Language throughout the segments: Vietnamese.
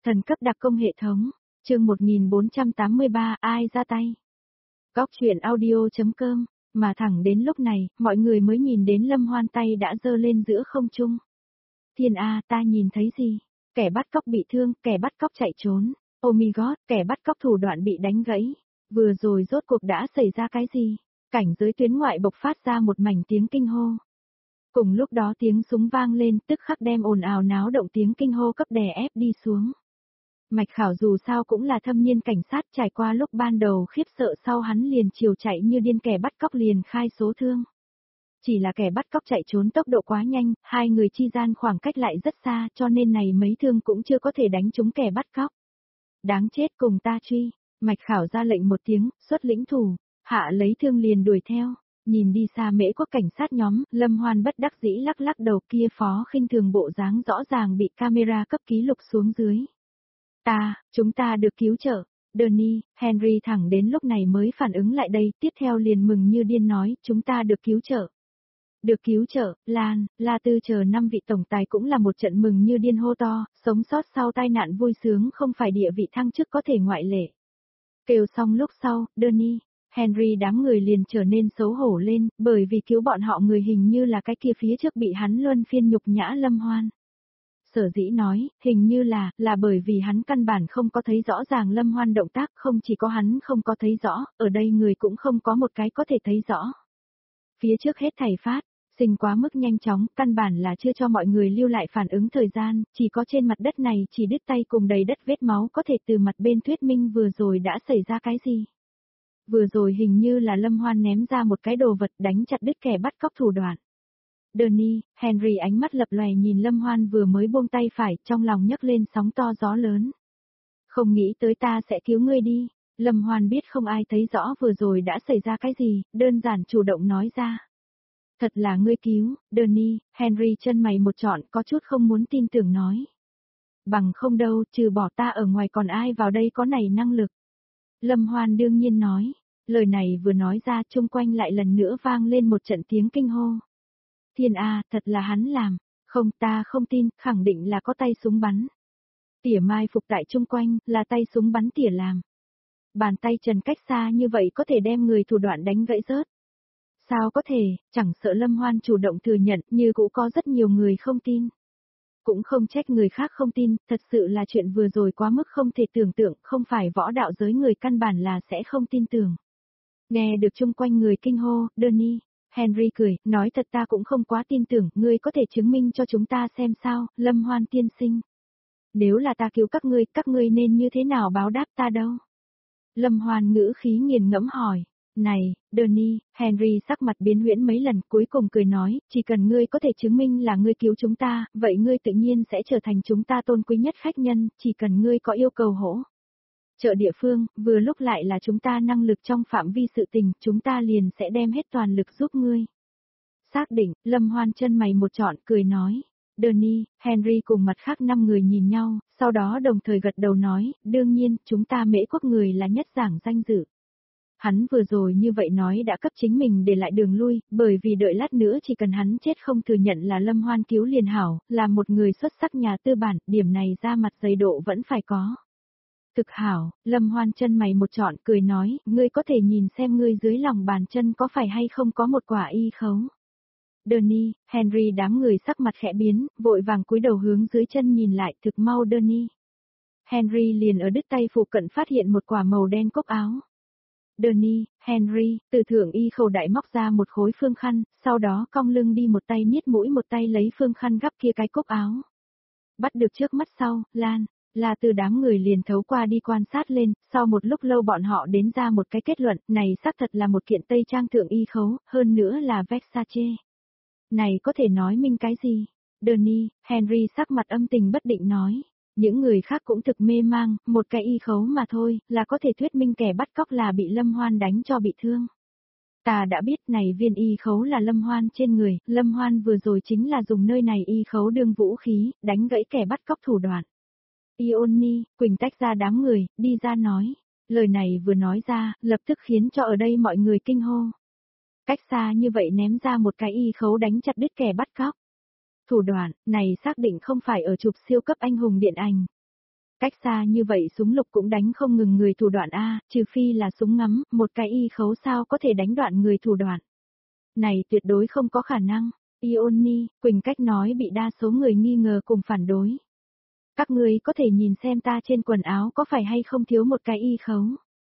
Thần cấp đặc công hệ thống, chương 1483, ai ra tay? Góc truyện audio.com, mà thẳng đến lúc này, mọi người mới nhìn đến Lâm Hoan tay đã giơ lên giữa không trung. Thiên A, ta nhìn thấy gì? Kẻ bắt cóc bị thương, kẻ bắt cóc chạy trốn. Oh my god, kẻ bắt cóc thủ đoạn bị đánh gãy. Vừa rồi rốt cuộc đã xảy ra cái gì? Cảnh giới tuyến ngoại bộc phát ra một mảnh tiếng kinh hô. Cùng lúc đó tiếng súng vang lên, tức khắc đem ồn ào náo động tiếng kinh hô cấp đè ép đi xuống. Mạch Khảo dù sao cũng là thâm niên cảnh sát, trải qua lúc ban đầu khiếp sợ sau hắn liền chiều chạy như điên, kẻ bắt cóc liền khai số thương. Chỉ là kẻ bắt cóc chạy trốn tốc độ quá nhanh, hai người chi gian khoảng cách lại rất xa, cho nên này mấy thương cũng chưa có thể đánh trúng kẻ bắt cóc. Đáng chết, cùng ta truy. Mạch Khảo ra lệnh một tiếng, xuất lĩnh thủ, hạ lấy thương liền đuổi theo. Nhìn đi xa Mễ Quốc cảnh sát nhóm, Lâm Hoan bất đắc dĩ lắc lắc đầu, kia phó khinh thường bộ dáng rõ ràng bị camera cấp ký lục xuống dưới. Chúng ta được cứu trợ. Donnie, Henry thẳng đến lúc này mới phản ứng lại đây, tiếp theo liền mừng như điên nói, chúng ta được cứu trợ. Được cứu trợ, Lan, La Tư chờ 5 vị tổng tài cũng là một trận mừng như điên hô to, sống sót sau tai nạn vui sướng không phải địa vị thăng chức có thể ngoại lệ. Kêu xong lúc sau, Donnie, Henry đám người liền trở nên xấu hổ lên, bởi vì cứu bọn họ người hình như là cái kia phía trước bị hắn luân phiên nhục nhã Lâm Hoan. Sở dĩ nói, hình như là bởi vì hắn căn bản không có thấy rõ ràng Lâm Hoan động tác, không chỉ có hắn không có thấy rõ, ở đây người cũng không có một cái có thể thấy rõ. Phía trước hết thảy phát sinh quá mức nhanh chóng, căn bản là chưa cho mọi người lưu lại phản ứng thời gian, chỉ có trên mặt đất này chỉ đứt tay cùng đầy đất vết máu có thể từ mặt bên thuyết minh vừa rồi đã xảy ra cái gì. Vừa rồi hình như là Lâm Hoan ném ra một cái đồ vật đánh chặt đứt kẻ bắt cóc thủ đoạn. Donnie, Henry ánh mắt lập lòe nhìn Lâm Hoan vừa mới buông tay phải, trong lòng nhấc lên sóng to gió lớn. Không nghĩ tới ta sẽ cứu ngươi đi. Lâm Hoan biết không ai thấy rõ vừa rồi đã xảy ra cái gì, đơn giản chủ động nói ra. Thật là ngươi cứu, Donnie, Henry chân mày một trọn, có chút không muốn tin tưởng nói. Bằng không đâu, trừ bỏ ta ở ngoài còn ai vào đây có này năng lực. Lâm Hoan đương nhiên nói, lời này vừa nói ra chung quanh lại lần nữa vang lên một trận tiếng kinh hô. Thiên A, thật là hắn làm, không ta không tin, khẳng định là có tay súng bắn. Tỉa mai phục tại chung quanh, là tay súng bắn tỉa làm. Bàn tay trần cách xa như vậy có thể đem người thủ đoạn đánh gãy rớt. Sao có thể, chẳng sợ Lâm Hoan chủ động thừa nhận, như cũng có rất nhiều người không tin. Cũng không trách người khác không tin, thật sự là chuyện vừa rồi quá mức không thể tưởng tượng, không phải võ đạo giới người căn bản là sẽ không tin tưởng. Nghe được chung quanh người kinh hô, Donnie, Henry cười, nói thật ta cũng không quá tin tưởng, ngươi có thể chứng minh cho chúng ta xem sao, Lâm Hoan tiên sinh. Nếu là ta cứu các ngươi nên như thế nào báo đáp ta đâu? Lâm Hoan ngữ khí nghiền ngẫm hỏi, này, Donnie, Henry sắc mặt biến huyễn mấy lần cuối cùng cười nói, chỉ cần ngươi có thể chứng minh là ngươi cứu chúng ta, vậy ngươi tự nhiên sẽ trở thành chúng ta tôn quý nhất khách nhân, chỉ cần ngươi có yêu cầu hỗ trợ địa phương, vừa lúc lại là chúng ta năng lực trong phạm vi sự tình, chúng ta liền sẽ đem hết toàn lực giúp ngươi. Xác định, Lâm Hoan chân mày một trọn cười nói. Donnie, Henry cùng mặt khác 5 người nhìn nhau, sau đó đồng thời gật đầu nói, đương nhiên, chúng ta Mễ Quốc người là nhất giảng danh dự. Hắn vừa rồi như vậy nói đã cấp chính mình để lại đường lui, bởi vì đợi lát nữa chỉ cần hắn chết không thừa nhận là Lâm Hoan cứu liền hảo, là một người xuất sắc nhà tư bản, điểm này ra mặt dày độ vẫn phải có. Thực hảo, Lâm Hoan chân mày một trọn cười nói, ngươi có thể nhìn xem ngươi dưới lòng bàn chân có phải hay không có một quả y khấu. Donnie, Henry đám người sắc mặt khẽ biến, vội vàng cúi đầu hướng dưới chân nhìn lại, thực mau Donnie. Henry liền ở đứt tay phụ cận phát hiện một quả màu đen cúc áo. Donnie, Henry, từ thượng y khâu đại móc ra một khối phương khăn, sau đó cong lưng đi một tay miết mũi một tay lấy phương khăn gắp kia cái cúc áo. Bắt được trước mắt sau, Lan, là từ đám người liền thấu qua đi quan sát lên, sau một lúc lâu bọn họ đến ra một cái kết luận, này xác thật là một kiện tây trang thượng y khấu, hơn nữa là Versace. Này có thể nói minh cái gì? Donnie, Henry sắc mặt âm tình bất định nói. Những người khác cũng thực mê mang, một cái y khấu mà thôi, là có thể thuyết minh kẻ bắt cóc là bị Lâm Hoan đánh cho bị thương. Ta đã biết này viên y khấu là Lâm Hoan trên người, Lâm Hoan vừa rồi chính là dùng nơi này y khấu đương vũ khí, đánh gãy kẻ bắt cóc thủ đoạn. Ioni, Quỳnh tách ra đám người, đi ra nói. Lời này vừa nói ra, lập tức khiến cho ở đây mọi người kinh hô. Cách xa như vậy ném ra một cái y khấu đánh chặt đứt kẻ bắt cóc. Thủ đoạn, này xác định không phải ở chụp siêu cấp anh hùng điện ảnh. Cách xa như vậy súng lục cũng đánh không ngừng người thủ đoạn a, trừ phi là súng ngắm, một cái y khấu sao có thể đánh đoạn người thủ đoạn. Này tuyệt đối không có khả năng. Ioni, Quỳnh cách nói bị đa số người nghi ngờ cùng phản đối. Các ngươi có thể nhìn xem ta trên quần áo có phải hay không thiếu một cái y khấu.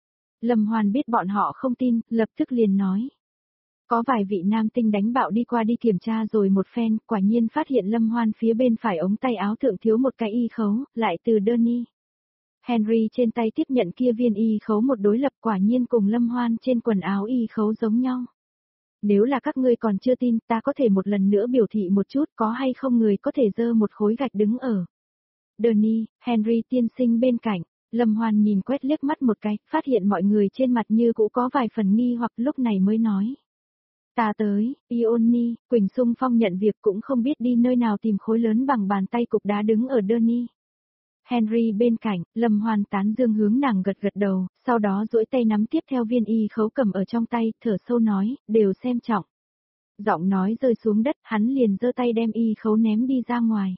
Lâm Hoan biết bọn họ không tin, lập tức liền nói. Có vài vị nam tinh đánh bạo đi qua đi kiểm tra rồi một phen, quả nhiên phát hiện Lâm Hoan phía bên phải ống tay áo thượng thiếu một cái y khấu, lại từ Danny. Henry trên tay tiếp nhận kia viên y khấu một đối lập quả nhiên cùng Lâm Hoan trên quần áo y khấu giống nhau. Nếu là các ngươi còn chưa tin, ta có thể một lần nữa biểu thị một chút có hay không người có thể dơ một khối gạch đứng ở. Danny, Henry tiên sinh bên cạnh, Lâm Hoan nhìn quét liếc mắt một cái, phát hiện mọi người trên mặt như cũng có vài phần nghi hoặc lúc này mới nói. Ta tới, Ioni, Quỳnh xung phong nhận việc cũng không biết đi nơi nào tìm khối lớn bằng bàn tay cục đá đứng ở Danny. Henry bên cạnh, Lâm Hoan tán dương hướng nàng gật gật đầu, sau đó duỗi tay nắm tiếp theo viên y khấu cầm ở trong tay, thở sâu nói, đều xem trọng. Giọng nói rơi xuống đất, hắn liền giơ tay đem y khấu ném đi ra ngoài.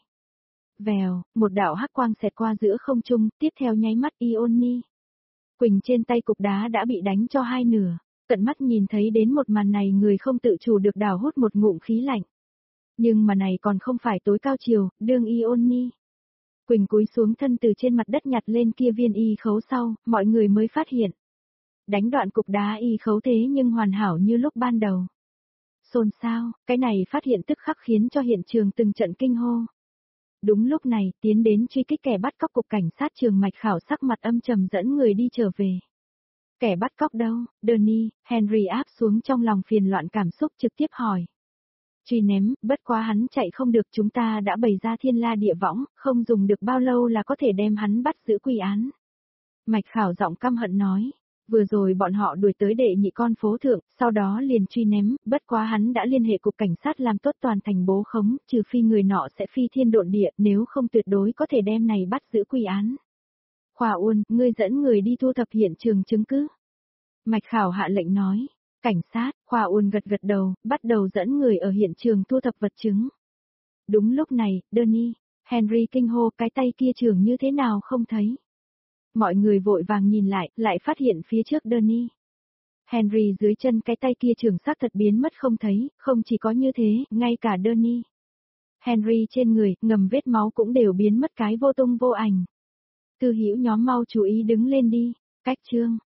Vèo, một đạo hắc quang xẹt qua giữa không trung, tiếp theo nháy mắt Ioni. Quỳnh trên tay cục đá đã bị đánh cho hai nửa, tận mắt nhìn thấy đến một màn này người không tự chủ được đào hút một ngụm khí lạnh. Nhưng mà này còn không phải tối cao chiều, đương Ioni. Quỳnh cúi xuống thân từ trên mặt đất nhặt lên kia viên y khấu sau, mọi người mới phát hiện. Đánh đoạn cục đá y khấu thế nhưng hoàn hảo như lúc ban đầu. Xôn xao, cái này phát hiện tức khắc khiến cho hiện trường từng trận kinh hô. Đúng lúc này, tiến đến truy kích kẻ bắt cóc cục cảnh sát trường Mạch Khảo sắc mặt âm trầm dẫn người đi trở về. Kẻ bắt cóc đâu? Danny, Henry áp xuống trong lòng phiền loạn cảm xúc trực tiếp hỏi. Truy ném, bất quá hắn chạy không được, chúng ta đã bày ra thiên la địa võng, không dùng được bao lâu là có thể đem hắn bắt giữ quy án. Mạch Khảo giọng căm hận nói. Vừa rồi bọn họ đuổi tới đệ nhị con phố thượng, sau đó liền truy ném, bất quá hắn đã liên hệ cục cảnh sát làm tốt toàn thành bố khống, trừ phi người nọ sẽ phi thiên độn địa, nếu không tuyệt đối có thể đem này bắt giữ quy án. Khoa Uôn, ngươi dẫn người đi thu thập hiện trường chứng cứ. Mạch Khảo hạ lệnh nói. Cảnh sát, Khoa Uôn gật gật đầu, bắt đầu dẫn người ở hiện trường thu thập vật chứng. Đúng lúc này, Danny, Henry kinh hô cái tay kia trường như thế nào không thấy. Mọi người vội vàng nhìn lại phát hiện phía trước Danny. Henry dưới chân cái tay kia trường xác thật biến mất không thấy, không chỉ có như thế, ngay cả Danny. Henry trên người, ngầm vết máu cũng đều biến mất cái vô tung vô ảnh. Tư hữu nhóm mau chú ý đứng lên đi, cách chương.